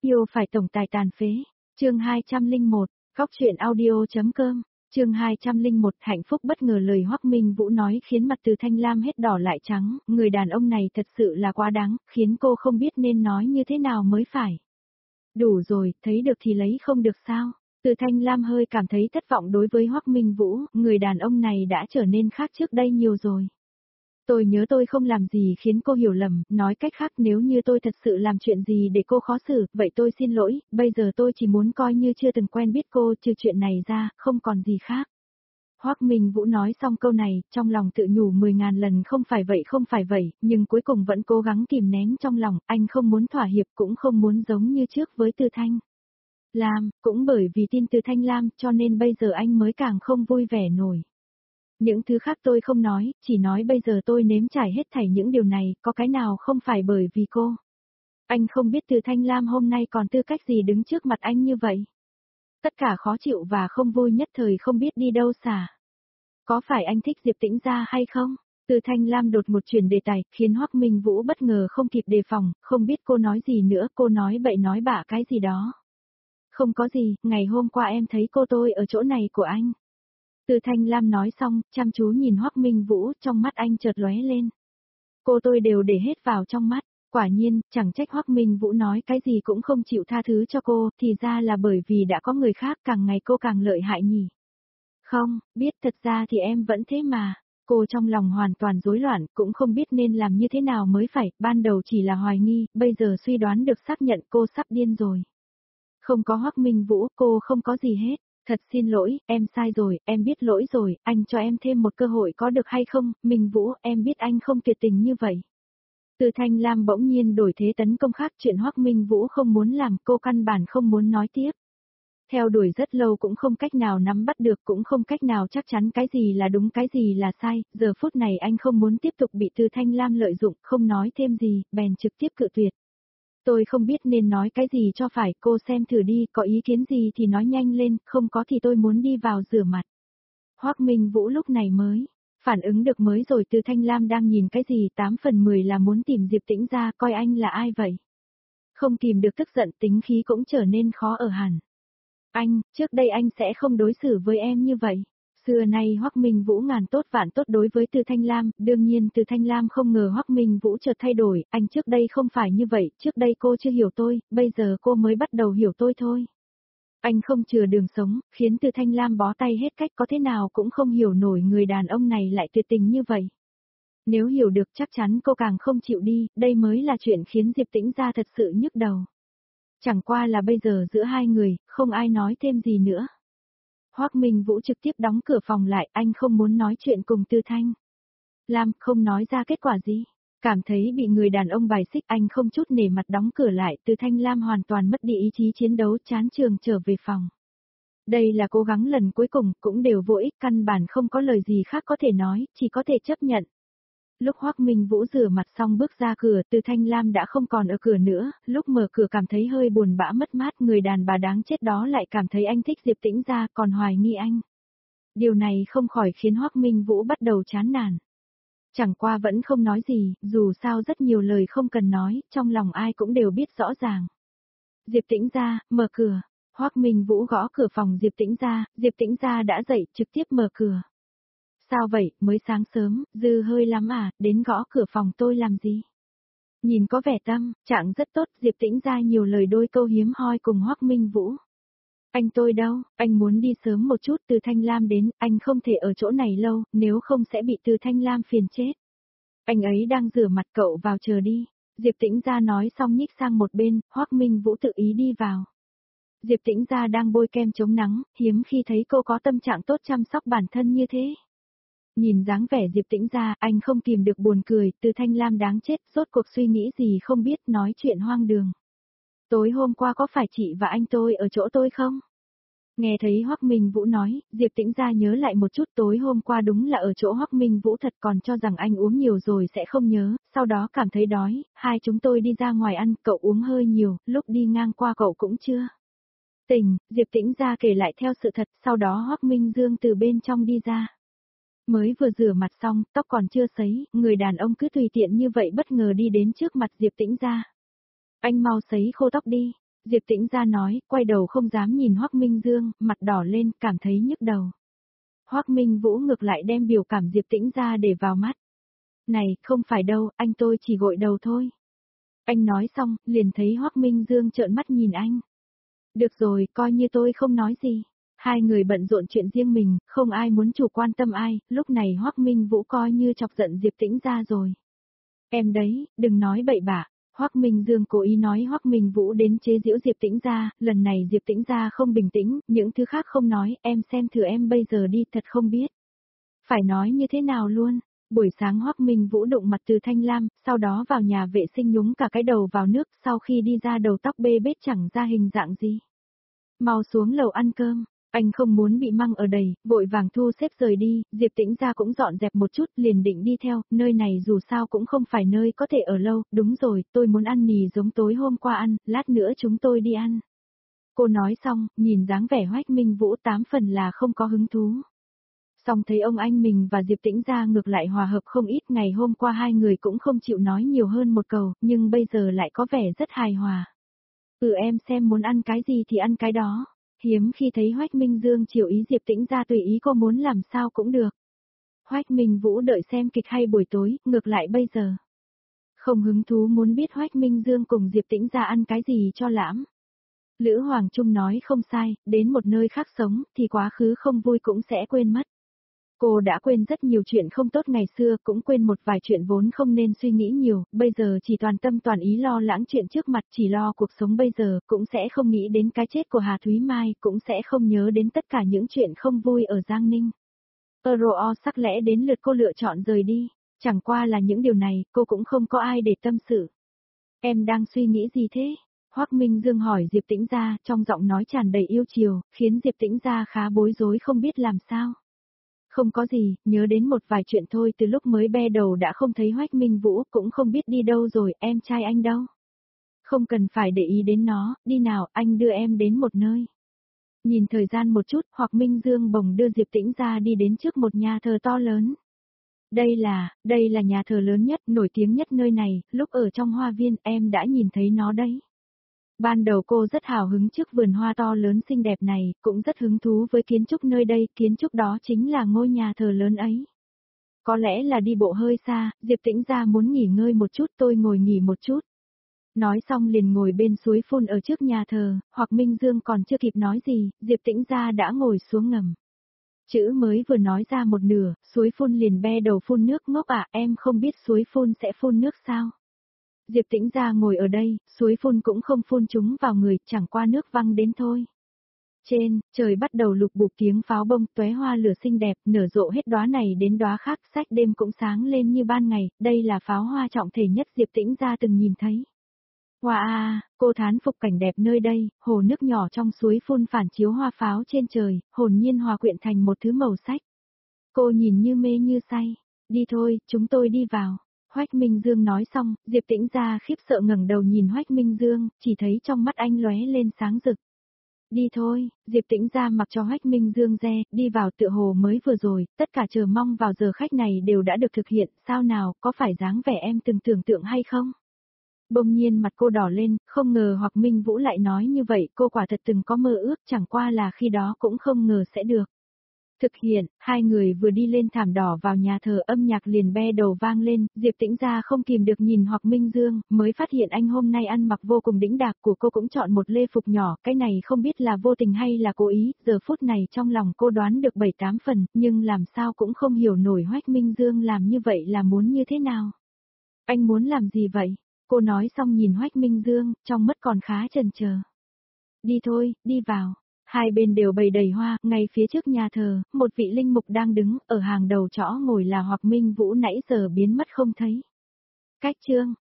Yêu phải tổng tài tàn phế. Chương 201, Góc truyện audio.com. Chương 201, hạnh phúc bất ngờ. Lời Hoắc Minh Vũ nói khiến mặt Từ Thanh Lam hết đỏ lại trắng, người đàn ông này thật sự là quá đáng, khiến cô không biết nên nói như thế nào mới phải. Đủ rồi, thấy được thì lấy không được sao? Từ Thanh Lam hơi cảm thấy thất vọng đối với Hoắc Minh Vũ, người đàn ông này đã trở nên khác trước đây nhiều rồi. Tôi nhớ tôi không làm gì khiến cô hiểu lầm, nói cách khác nếu như tôi thật sự làm chuyện gì để cô khó xử, vậy tôi xin lỗi, bây giờ tôi chỉ muốn coi như chưa từng quen biết cô, trừ chuyện này ra, không còn gì khác. Hoắc Minh Vũ nói xong câu này, trong lòng tự nhủ 10.000 lần không phải vậy, nhưng cuối cùng vẫn cố gắng kìm nén trong lòng, anh không muốn thỏa hiệp cũng không muốn giống như trước với Từ Thanh Lam, cũng bởi vì tin Từ Thanh Lam cho nên bây giờ anh mới càng không vui vẻ nổi. Những thứ khác tôi không nói, chỉ nói bây giờ tôi nếm trải hết thảy những điều này, có cái nào không phải bởi vì cô. Anh không biết Từ Thanh Lam hôm nay còn tư cách gì đứng trước mặt anh như vậy. Tất cả khó chịu và không vui nhất thời không biết đi đâu xả. Có phải anh thích Diệp Tĩnh Gia hay không? Từ Thanh Lam đột một chuyển đề tài, khiến Hoắc Minh Vũ bất ngờ không kịp đề phòng, không biết cô nói gì nữa, cô nói bậy nói bạ cái gì đó. Không có gì, ngày hôm qua em thấy cô tôi ở chỗ này của anh. Từ Thanh Lam nói xong, chăm chú nhìn Hoắc Minh Vũ, trong mắt anh chợt lóe lên. Cô tôi đều để hết vào trong mắt, quả nhiên, chẳng trách Hoắc Minh Vũ nói cái gì cũng không chịu tha thứ cho cô, thì ra là bởi vì đã có người khác, càng ngày cô càng lợi hại nhỉ. Không, biết thật ra thì em vẫn thế mà. Cô trong lòng hoàn toàn rối loạn, cũng không biết nên làm như thế nào mới phải, ban đầu chỉ là hoài nghi, bây giờ suy đoán được xác nhận cô sắp điên rồi. Không có Hoắc Minh Vũ, cô không có gì hết. Thật xin lỗi, em sai rồi, em biết lỗi rồi, anh cho em thêm một cơ hội có được hay không, Minh Vũ, em biết anh không tuyệt tình như vậy. Từ Thanh Lam bỗng nhiên đổi thế tấn công khác, chuyện Hoắc Minh Vũ không muốn làm, cô căn bản không muốn nói tiếp. Theo đuổi rất lâu cũng không cách nào nắm bắt được, cũng không cách nào chắc chắn cái gì là đúng cái gì là sai, giờ phút này anh không muốn tiếp tục bị Từ Thanh Lam lợi dụng, không nói thêm gì, bèn trực tiếp cự tuyệt. Tôi không biết nên nói cái gì cho phải, cô xem thử đi, có ý kiến gì thì nói nhanh lên, không có thì tôi muốn đi vào rửa mặt. Hoắc Minh Vũ lúc này mới phản ứng được mới rồi. Từ Thanh Lam đang nhìn cái gì, 8 phần 10 là muốn tìm Diệp Tĩnh Gia, coi anh là ai vậy. Không kìm được tức giận, tính khí cũng trở nên khó ở hẳn. Anh, trước đây anh sẽ không đối xử với em như vậy. Xưa nay Hoắc Minh Vũ ngàn tốt vạn tốt đối với Từ Thanh Lam, đương nhiên Từ Thanh Lam không ngờ Hoắc Minh Vũ chợt thay đổi, anh trước đây không phải như vậy, trước đây cô chưa hiểu tôi, bây giờ cô mới bắt đầu hiểu tôi thôi. Anh không chừa đường sống, khiến Từ Thanh Lam bó tay hết cách, có thế nào cũng không hiểu nổi người đàn ông này lại tuyệt tình như vậy. Nếu hiểu được chắc chắn cô càng không chịu đi, đây mới là chuyện khiến Diệp Tĩnh Gia thật sự nhức đầu. Chẳng qua là bây giờ giữa hai người, không ai nói thêm gì nữa. Hoắc Minh Vũ trực tiếp đóng cửa phòng lại, anh không muốn nói chuyện cùng Từ Thanh Lam, không nói ra kết quả gì. Cảm thấy bị người đàn ông bài xích, anh không chút nể mặt đóng cửa lại, Từ Thanh Lam hoàn toàn mất đi ý chí chiến đấu, chán trường trở về phòng. Đây là cố gắng lần cuối cùng, cũng đều vô ích, căn bản không có lời gì khác có thể nói, chỉ có thể chấp nhận. Lúc Hoắc Minh Vũ rửa mặt xong bước ra cửa, Từ Thanh Lam đã không còn ở cửa nữa, lúc mở cửa cảm thấy hơi buồn bã mất mát, người đàn bà đáng chết đó lại cảm thấy anh thích Diệp Tĩnh Gia, còn hoài nghi anh. Điều này không khỏi khiến Hoắc Minh Vũ bắt đầu chán nản. Chẳng qua vẫn không nói gì, dù sao rất nhiều lời không cần nói, trong lòng ai cũng đều biết rõ ràng. Diệp Tĩnh Gia, mở cửa. Hoắc Minh Vũ gõ cửa phòng Diệp Tĩnh Gia đã dậy, trực tiếp mở cửa. Sao vậy, mới sáng sớm, dư hơi lắm à, đến gõ cửa phòng tôi làm gì? Nhìn có vẻ tâm trạng rất tốt, Diệp Tĩnh Gia nhiều lời đôi câu hiếm hoi cùng Hoắc Minh Vũ. Anh tôi đâu, anh muốn đi sớm một chút, Từ Thanh Lam đến, anh không thể ở chỗ này lâu, nếu không sẽ bị Từ Thanh Lam phiền chết. Anh ấy đang rửa mặt, cậu vào chờ đi. Diệp Tĩnh Gia nói xong nhích sang một bên, Hoắc Minh Vũ tự ý đi vào. Diệp Tĩnh Gia đang bôi kem chống nắng, hiếm khi thấy cô có tâm trạng tốt chăm sóc bản thân như thế. Nhìn dáng vẻ Diệp Tĩnh Gia, anh không kìm được buồn cười, Từ Thanh Lam đáng chết, rốt cuộc suy nghĩ gì không biết, nói chuyện hoang đường. Tối hôm qua có phải chị và anh tôi ở chỗ tôi không? Nghe thấy Hoắc Minh Vũ nói, Diệp Tĩnh Gia nhớ lại một chút, tối hôm qua đúng là ở chỗ Hoắc Minh Vũ thật, còn cho rằng anh uống nhiều rồi sẽ không nhớ, sau đó cảm thấy đói, hai chúng tôi đi ra ngoài ăn, cậu uống hơi nhiều, lúc đi ngang qua cậu cũng chưa tỉnh. Diệp Tĩnh Gia kể lại theo sự thật, sau đó Hoắc Minh Dương từ bên trong đi ra. Mới vừa rửa mặt xong, tóc còn chưa sấy, người đàn ông cứ tùy tiện như vậy bất ngờ đi đến trước mặt Diệp Tĩnh Gia. Anh mau sấy khô tóc đi. Diệp Tĩnh Gia nói, quay đầu không dám nhìn Hoắc Minh Dương, mặt đỏ lên, cảm thấy nhức đầu. Hoắc Minh Vũ ngược lại đem biểu cảm Diệp Tĩnh Gia để vào mắt. Này, không phải đâu, anh tôi chỉ gội đầu thôi. Anh nói xong, liền thấy Hoắc Minh Dương trợn mắt nhìn anh. Được rồi, coi như tôi không nói gì. Hai người bận rộn chuyện riêng mình, không ai muốn chủ quan tâm ai, lúc này Hoắc Minh Vũ coi như chọc giận Diệp Tĩnh Gia rồi. Em đấy, đừng nói bậy bạ. Hoắc Minh Dương cố ý nói Hoắc Minh Vũ đến chế giễu Diệp Tĩnh Gia, lần này Diệp Tĩnh Gia không bình tĩnh, những thứ khác không nói, em xem thử em bây giờ đi thật không biết. Phải nói như thế nào luôn. Buổi sáng Hoắc Minh Vũ đụng mặt Từ Thanh Lam, sau đó vào nhà vệ sinh nhúng cả cái đầu vào nước, sau khi đi ra đầu tóc bê bết chẳng ra hình dạng gì. Mau xuống lầu ăn cơm, anh không muốn bị măng ở đầy, vội vàng thu xếp rời đi, Diệp Tĩnh Gia cũng dọn dẹp một chút, liền định đi theo, nơi này dù sao cũng không phải nơi có thể ở lâu, đúng rồi, tôi muốn ăn mì giống tối hôm qua ăn, lát nữa chúng tôi đi ăn. Cô nói xong, nhìn dáng vẻ Hoắc Minh Vũ 8 phần là không có hứng thú. Xong thấy ông anh mình và Diệp Tĩnh Gia ngược lại hòa hợp không ít, ngày hôm qua hai người cũng không chịu nói nhiều hơn một câu, nhưng bây giờ lại có vẻ rất hài hòa. Em xem muốn ăn cái gì thì ăn cái đó. Hiếm khi thấy Hoắc Minh Dương chiều ý Diệp Tĩnh Gia tùy ý cô muốn làm sao cũng được. Hoắc Minh Vũ đợi xem kịch hay buổi tối, ngược lại bây giờ. Không hứng thú muốn biết Hoắc Minh Dương cùng Diệp Tĩnh Gia ăn cái gì cho lãm. Lữ Hoàng Trung nói không sai, đến một nơi khác sống thì quá khứ không vui cũng sẽ quên mất. Cô đã quên rất nhiều chuyện không tốt ngày xưa, cũng quên một vài chuyện vốn không nên suy nghĩ nhiều, bây giờ chỉ toàn tâm toàn ý lo lãng chuyện trước mặt, chỉ lo cuộc sống bây giờ, cũng sẽ không nghĩ đến cái chết của Hà Thúy Mai, cũng sẽ không nhớ đến tất cả những chuyện không vui ở Giang Ninh. Euro sắc lẽ đến lượt cô lựa chọn rời đi, chẳng qua là những điều này, cô cũng không có ai để tâm sự. Em đang suy nghĩ gì thế? Hoắc Minh Dương hỏi Diệp Tĩnh Gia, trong giọng nói tràn đầy yêu chiều, khiến Diệp Tĩnh Gia khá bối rối không biết làm sao. Không có gì, nhớ đến một vài chuyện thôi, từ lúc mới be đầu đã không thấy Hoắc Minh Vũ, cũng không biết đi đâu rồi, em trai anh đâu. Không cần phải để ý đến nó, đi nào, anh đưa em đến một nơi. Nhìn thời gian một chút, Hoắc Minh Dương bồng đưa Diệp Tĩnh Gia đi đến trước một nhà thờ to lớn. Đây là nhà thờ lớn nhất, nổi tiếng nhất nơi này, lúc ở trong hoa viên em đã nhìn thấy nó đấy. Ban đầu cô rất hào hứng trước vườn hoa to lớn xinh đẹp này, cũng rất hứng thú với kiến trúc nơi đây, kiến trúc đó chính là ngôi nhà thờ lớn ấy. Có lẽ là đi bộ hơi xa, Diệp Tĩnh Gia muốn nghỉ ngơi một chút, tôi ngồi nghỉ một chút. Nói xong liền ngồi bên suối phun ở trước nhà thờ, hoặc Minh Dương còn chưa kịp nói gì, Diệp Tĩnh Gia đã ngồi xuống ngầm. Chữ mới vừa nói ra một nửa, suối phun liền be đầu phun nước, ngốc à, em không biết suối phun sẽ phun nước sao? Diệp Tĩnh Gia ngồi ở đây, suối phun cũng không phun chúng vào người, chẳng qua nước văng đến thôi. Trên, trời bắt đầu lục bục tiếng pháo bông, tóe hoa lửa xinh đẹp, nở rộ hết đóa này đến đóa khác, sách đêm cũng sáng lên như ban ngày, đây là pháo hoa trọng thể nhất Diệp Tĩnh Gia từng nhìn thấy. Wow, cô thán phục cảnh đẹp nơi đây, hồ nước nhỏ trong suối phun phản chiếu hoa pháo trên trời, hồn nhiên hòa quyện thành một thứ màu sắc. Cô nhìn như mê như say, đi thôi, chúng tôi đi vào. Hoắc Minh Dương nói xong, Diệp Tĩnh Gia khiếp sợ ngẩng đầu nhìn Hoắc Minh Dương, chỉ thấy trong mắt anh lóe lên sáng rực. Đi thôi, Diệp Tĩnh Gia mặc cho Hoắc Minh Dương re, đi vào tựa hồ mới vừa rồi, tất cả chờ mong vào giờ khách này đều đã được thực hiện, sao nào, có phải dáng vẻ em từng tưởng tượng hay không? Bỗng nhiên mặt cô đỏ lên, không ngờ Hoắc Minh Vũ lại nói như vậy, cô quả thật từng có mơ ước, chẳng qua là khi đó cũng không ngờ sẽ được. Thực hiện, hai người vừa đi lên thảm đỏ vào nhà thờ, âm nhạc liền be đầu vang lên, Diệp Tĩnh Gia không kìm được nhìn Hoắc Minh Dương, mới phát hiện anh hôm nay ăn mặc vô cùng đĩnh đạc, của cô cũng chọn một lê phục nhỏ, cái này không biết là vô tình hay là cố ý, giờ phút này trong lòng cô đoán được 7-8 phần, nhưng làm sao cũng không hiểu nổi Hoắc Minh Dương làm như vậy là muốn như thế nào. Anh muốn làm gì vậy? Cô nói xong nhìn Hoắc Minh Dương, trong mắt còn khá chần chờ. Đi thôi, đi vào. Hai bên đều bày đầy hoa, ngay phía trước nhà thờ, một vị linh mục đang đứng, ở hàng đầu chõ ngồi là Hoắc Minh Vũ nãy giờ biến mất không thấy. Cách chương,